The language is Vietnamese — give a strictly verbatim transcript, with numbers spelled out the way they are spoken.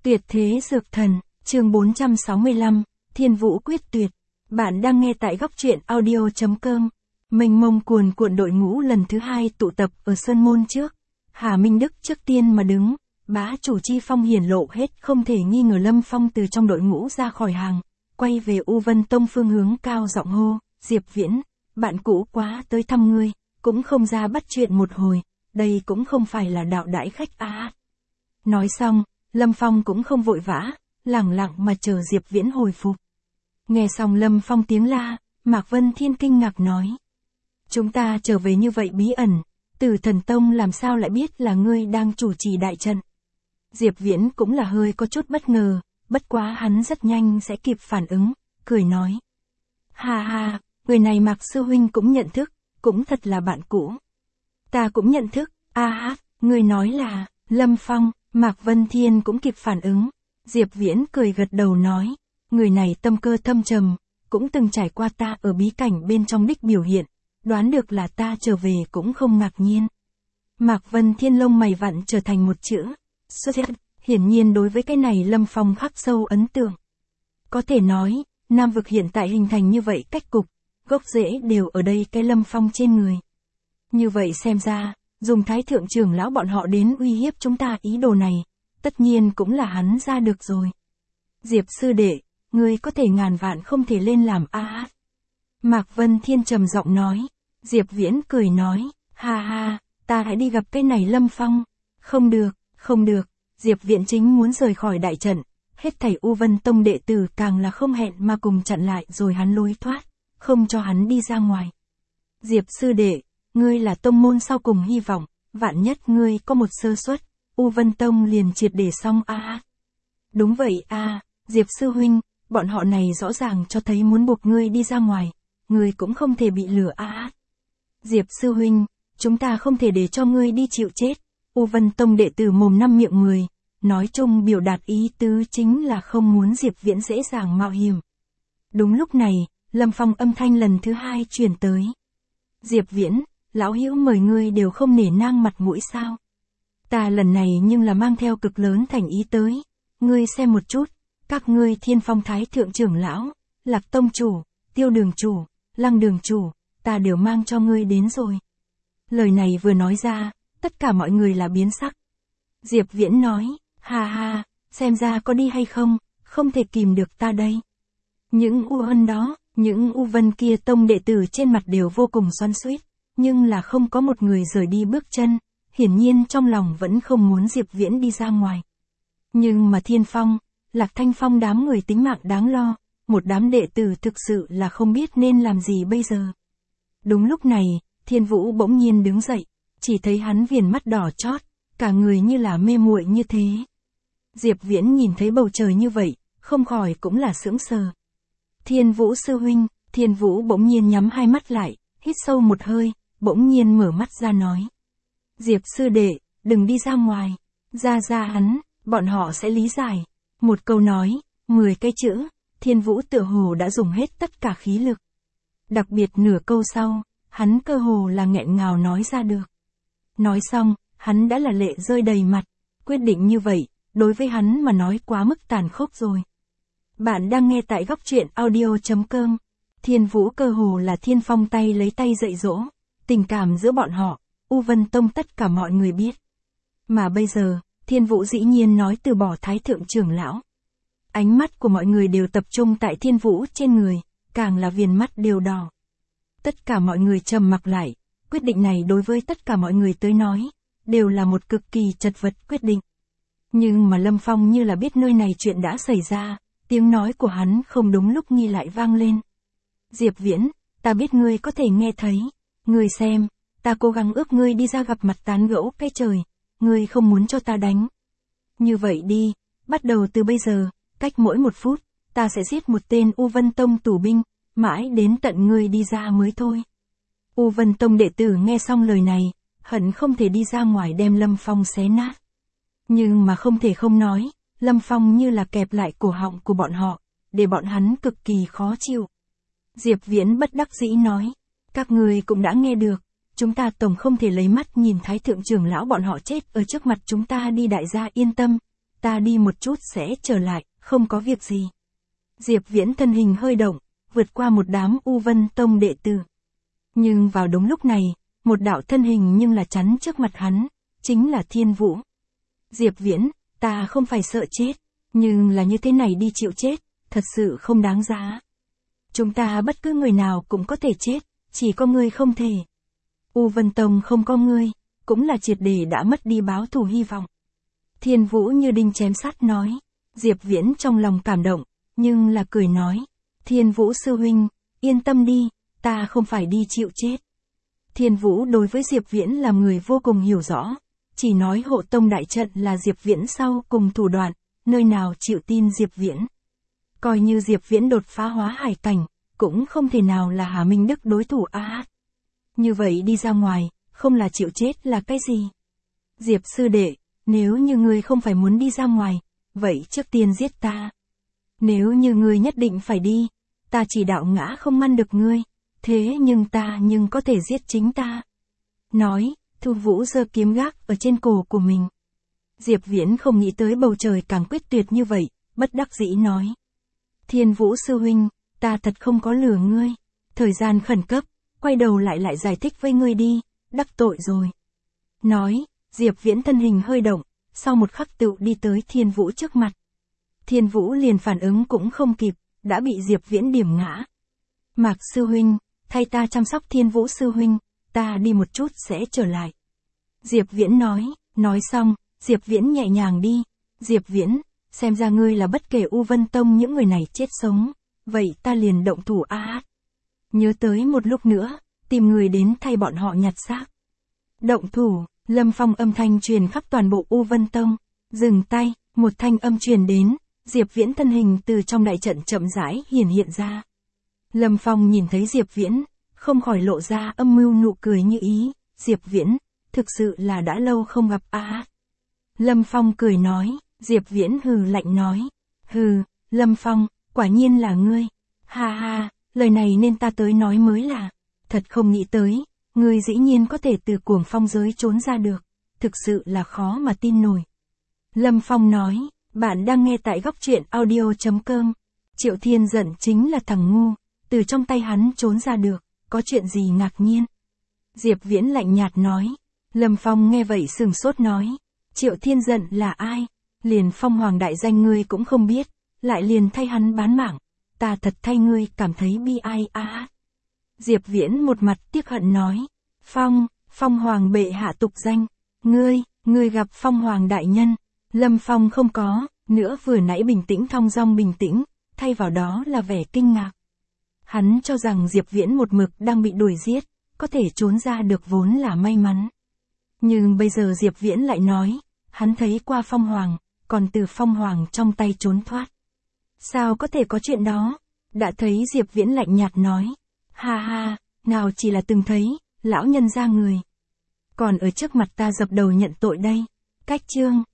Tuyệt thế dược thần, chương bốn trăm sáu mươi lăm, Thiên Vũ quyết tuyệt. Bạn đang nghe tại góc truyện audio chấm com. Mênh mông cuồn cuộn đội ngũ lần thứ hai tụ tập ở Sơn Môn trước. Hà Minh Đức trước tiên mà đứng, bá chủ Chi Phong hiển lộ hết không thể nghi ngờ. Lâm Phong từ trong đội ngũ ra khỏi hàng, quay về U Vân Tông phương hướng cao giọng hô, Diệp Viễn, bạn cũ quá tới thăm ngươi, cũng không ra bắt chuyện một hồi, đây cũng không phải là đạo đãi khách à. Nói xong, Lâm Phong cũng không vội vã, lẳng lặng mà chờ Diệp Viễn hồi phục. Nghe xong Lâm Phong tiếng la, Mạc Vân Thiên kinh ngạc nói. Chúng ta trở về như vậy bí ẩn, Tử Thần Tông làm sao lại biết là ngươi đang chủ trì đại trận. Diệp Viễn cũng là hơi có chút bất ngờ, bất quá hắn rất nhanh sẽ kịp phản ứng, cười nói. Ha ha, người này Mạc Sư Huynh cũng nhận thức, cũng thật là bạn cũ. Ta cũng nhận thức, a hát, người nói là, Lâm Phong. Mạc Vân Thiên cũng kịp phản ứng. Diệp Viễn cười gật đầu nói, người này tâm cơ thâm trầm, cũng từng trải qua ta ở bí cảnh bên trong đích biểu hiện, đoán được là ta trở về cũng không ngạc nhiên. Mạc Vân Thiên lông mày vặn trở thành một chữ, xuất hiện, hiển nhiên đối với cái này Lâm Phong khắc sâu ấn tượng. Có thể nói, Nam vực hiện tại hình thành như vậy cách cục, gốc rễ đều ở đây cái Lâm Phong trên người. Như vậy xem ra, dùng Thái Thượng trưởng lão bọn họ đến uy hiếp chúng ta ý đồ này, tất nhiên cũng là hắn ra được rồi. Diệp sư đệ, ngươi có thể ngàn vạn không thể lên làm a hát. Mạc Vân Thiên trầm giọng nói. Diệp Viễn cười nói, ha ha, ta hãy đi gặp cái này Lâm Phong. Không được, không được, Diệp Viễn chính muốn rời khỏi đại trận, hết thảy U Vân Tông đệ tử càng là không hẹn mà cùng chặn lại rồi hắn lối thoát, không cho hắn đi ra ngoài. Diệp sư đệ, ngươi là tông môn sau cùng hy vọng, vạn nhất ngươi có một sơ suất, U Vân Tông liền triệt để xong a. À. Đúng vậy a, à, Diệp sư huynh, bọn họ này rõ ràng cho thấy muốn buộc ngươi đi ra ngoài, ngươi cũng không thể bị lừa a. À. Diệp sư huynh, chúng ta không thể để cho ngươi đi chịu chết. U Vân Tông đệ tử mồm năm miệng mười, nói chung biểu đạt ý tứ chính là không muốn Diệp Viễn dễ dàng mạo hiểm. Đúng lúc này, Lâm Phong âm thanh lần thứ hai truyền tới. Diệp Viễn, lão hữu mời ngươi đều không nể nang mặt mũi sao? Ta lần này nhưng là mang theo cực lớn thành ý tới, ngươi xem một chút, các ngươi Thiên Phong Thái Thượng trưởng lão, Lạc Tông chủ, Tiêu Đường chủ, Lăng Đường chủ, ta đều mang cho ngươi đến rồi. Lời này vừa nói ra, tất cả mọi người là biến sắc. Diệp Viễn nói, ha ha, xem ra có đi hay không, không thể kìm được ta đây. Những U Hân đó, những U Vân kia tông đệ tử trên mặt đều vô cùng xoắn xuýt, nhưng là không có một người rời đi bước chân, hiển nhiên trong lòng vẫn không muốn Diệp Viễn đi ra ngoài. Nhưng mà Thiên Phong, Lạc Thanh Phong đám người tính mạng đáng lo, một đám đệ tử thực sự là không biết nên làm gì bây giờ. Đúng lúc này, Thiên Vũ bỗng nhiên đứng dậy, chỉ thấy hắn viền mắt đỏ chót, cả người như là mê muội như thế. Diệp Viễn nhìn thấy bầu trời như vậy, không khỏi cũng là sững sờ. Thiên Vũ sư huynh, Thiên Vũ bỗng nhiên nhắm hai mắt lại, hít sâu một hơi, bỗng nhiên mở mắt ra nói. Diệp sư đệ, đừng đi ra ngoài, ra ra hắn, bọn họ sẽ lý giải. Một câu nói, mười cái chữ, Thiên Vũ tựa hồ đã dùng hết tất cả khí lực. Đặc biệt nửa câu sau, hắn cơ hồ là nghẹn ngào nói ra được. Nói xong, hắn đã là lệ rơi đầy mặt, quyết định như vậy, đối với hắn mà nói quá mức tàn khốc rồi. Bạn đang nghe tại góc truyện audio chấm com. Thiên Vũ cơ hồ là Thiên Phong tay lấy tay dạy dỗ, tình cảm giữa bọn họ, U Vân Tông tất cả mọi người biết. Mà bây giờ, Thiên Vũ dĩ nhiên nói từ bỏ Thái Thượng trưởng lão. Ánh mắt của mọi người đều tập trung tại Thiên Vũ trên người, càng là viền mắt đều đỏ. Tất cả mọi người trầm mặc lại, quyết định này đối với tất cả mọi người tới nói, đều là một cực kỳ chật vật quyết định. Nhưng mà Lâm Phong như là biết nơi này chuyện đã xảy ra, tiếng nói của hắn không đúng lúc nghi lại vang lên. Diệp Viễn, ta biết ngươi có thể nghe thấy, ngươi xem, ta cố gắng ước ngươi đi ra gặp mặt tán gẫu cái trời, ngươi không muốn cho ta đánh. Như vậy đi, bắt đầu từ bây giờ, cách mỗi một phút, ta sẽ giết một tên U Vân Tông tù binh, mãi đến tận ngươi đi ra mới thôi. U Vân Tông đệ tử nghe xong lời này, hận không thể đi ra ngoài đem Lâm Phong xé nát. Nhưng mà không thể không nói, Lâm Phong như là kẹp lại cổ họng của bọn họ, để bọn hắn cực kỳ khó chịu. Diệp Viễn bất đắc dĩ nói, các người cũng đã nghe được, chúng ta tổng không thể lấy mắt nhìn Thái Thượng trưởng lão bọn họ chết ở trước mặt chúng ta đi, đại gia yên tâm, ta đi một chút sẽ trở lại, không có việc gì. Diệp Viễn thân hình hơi động, vượt qua một đám U Vân Tông đệ tử. Nhưng vào đúng lúc này, một đạo thân hình nhưng là chắn trước mặt hắn, chính là Thiên Vũ. Diệp Viễn, ta không phải sợ chết, nhưng là như thế này đi chịu chết, thật sự không đáng giá. Chúng ta bất cứ người nào cũng có thể chết, chỉ có ngươi không thể. U Vân Tông không có ngươi, cũng là triệt để đã mất đi báo thù hy vọng. Thiên Vũ như đinh chém sắt nói. Diệp Viễn trong lòng cảm động, nhưng là cười nói. Thiên Vũ sư huynh, yên tâm đi, ta không phải đi chịu chết. Thiên Vũ đối với Diệp Viễn là người vô cùng hiểu rõ, chỉ nói hộ tông đại trận là Diệp Viễn sau cùng thủ đoạn, nơi nào chịu tin Diệp Viễn. Coi như Diệp Viễn đột phá hóa hải cảnh, cũng không thể nào là Hà Minh Đức đối thủ a. Như vậy đi ra ngoài, không là chịu chết là cái gì? Diệp sư đệ, nếu như ngươi không phải muốn đi ra ngoài, vậy trước tiên giết ta. Nếu như ngươi nhất định phải đi, ta chỉ đạo ngã không ngăn được ngươi, thế nhưng ta nhưng có thể giết chính ta. Nói, Thu Vũ giơ kiếm gác ở trên cổ của mình. Diệp Viễn không nghĩ tới bầu trời càng quyết tuyệt như vậy, bất đắc dĩ nói. Thiên Vũ sư huynh, ta thật không có lừa ngươi. Thời gian khẩn cấp, quay đầu lại lại giải thích với ngươi đi, đắc tội rồi. Nói, Diệp Viễn thân hình hơi động, sau một khắc tựu đi tới Thiên Vũ trước mặt. Thiên Vũ liền phản ứng cũng không kịp, đã bị Diệp Viễn điểm ngã. Mạc sư huynh, thay ta chăm sóc Thiên Vũ sư huynh, ta đi một chút sẽ trở lại. Diệp Viễn nói, nói xong, Diệp Viễn nhẹ nhàng đi. Diệp Viễn, xem ra ngươi là bất kể U Vân Tông những người này chết sống, vậy ta liền động thủ a. À. Nhớ tới một lúc nữa, tìm người đến thay bọn họ nhặt xác. Động thủ, Lâm Phong âm thanh truyền khắp toàn bộ U Vân Tông. Dừng tay, một thanh âm truyền đến, Diệp Viễn thân hình từ trong đại trận chậm rãi hiển hiện ra. Lâm Phong nhìn thấy Diệp Viễn, không khỏi lộ ra âm mưu nụ cười như ý. Diệp Viễn, thực sự là đã lâu không gặp a. À. Lâm Phong cười nói, Diệp Viễn hừ lạnh nói. Hừ, Lâm Phong, quả nhiên là ngươi. Ha ha, lời này nên ta tới nói mới là. Thật không nghĩ tới, ngươi dĩ nhiên có thể từ cuồng phong giới trốn ra được. Thực sự là khó mà tin nổi. Lâm Phong nói, bạn đang nghe tại góc truyện audio chấm com. Triệu Thiên giận chính là thằng ngu, từ trong tay hắn trốn ra được, có chuyện gì ngạc nhiên. Diệp Viễn lạnh nhạt nói. Lâm Phong nghe vậy sừng sốt nói. Triệu Thiên giận là ai? Liền Phong Hoàng đại danh ngươi cũng không biết, lại liền thay hắn bán mạng. Ta thật thay ngươi cảm thấy bi ai a. À. Diệp Viễn một mặt tiếc hận nói. Phong, Phong Hoàng bệ hạ tục danh. Ngươi, ngươi gặp Phong Hoàng đại nhân. Lâm Phong không có, nữa vừa nãy bình tĩnh thong dong bình tĩnh, thay vào đó là vẻ kinh ngạc. Hắn cho rằng Diệp Viễn một mực đang bị đuổi giết, có thể trốn ra được vốn là may mắn. Nhưng bây giờ Diệp Viễn lại nói, hắn thấy qua Phong Hoàng, còn từ Phong Hoàng trong tay trốn thoát. Sao có thể có chuyện đó? Đã thấy Diệp Viễn lạnh nhạt nói. Ha ha, nào chỉ là từng thấy, lão nhân ra người. Còn ở trước mặt ta dập đầu nhận tội đây. Cách chương.